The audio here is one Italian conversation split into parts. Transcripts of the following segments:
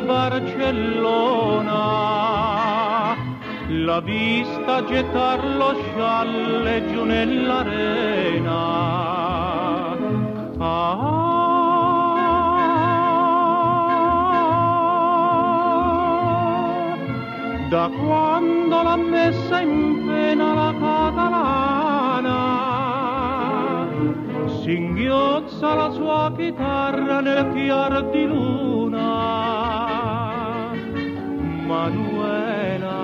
Barcellona, la vista gettar lo scialle giù nell'arena. Da quando l'ha messa in pena la catalana, singhiozza la sua chitarra nel chiar di luna. Manuela,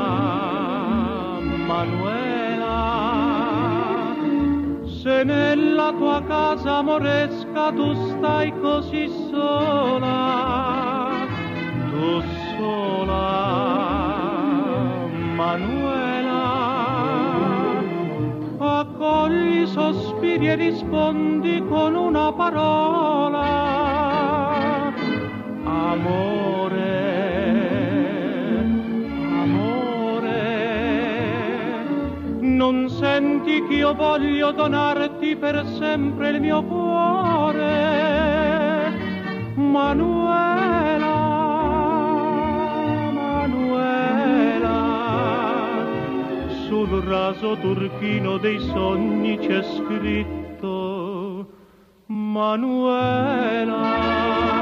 Manuela, se nella tua casa moresca tu stai così sola, tu sola, Manuela, accogli i sospiri e rispondi con una parola. Amore, amore, non senti che io voglio donarti per sempre il mio cuore, Manuela, sul raso turchino dei sogni c'è scritto Manuela.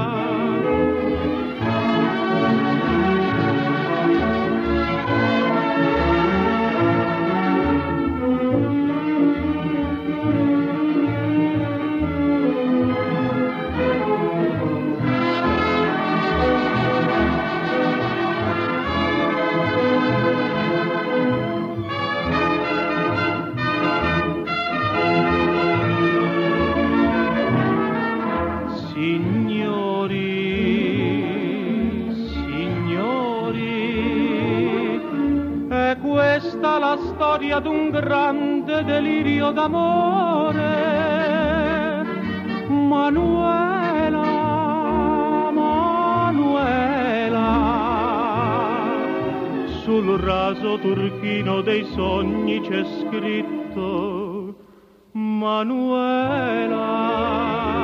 Questa la storia d'un grande delirio d'amore, Manuela, Manuela, sul raso turchino dei sogni c'è scritto Manuela.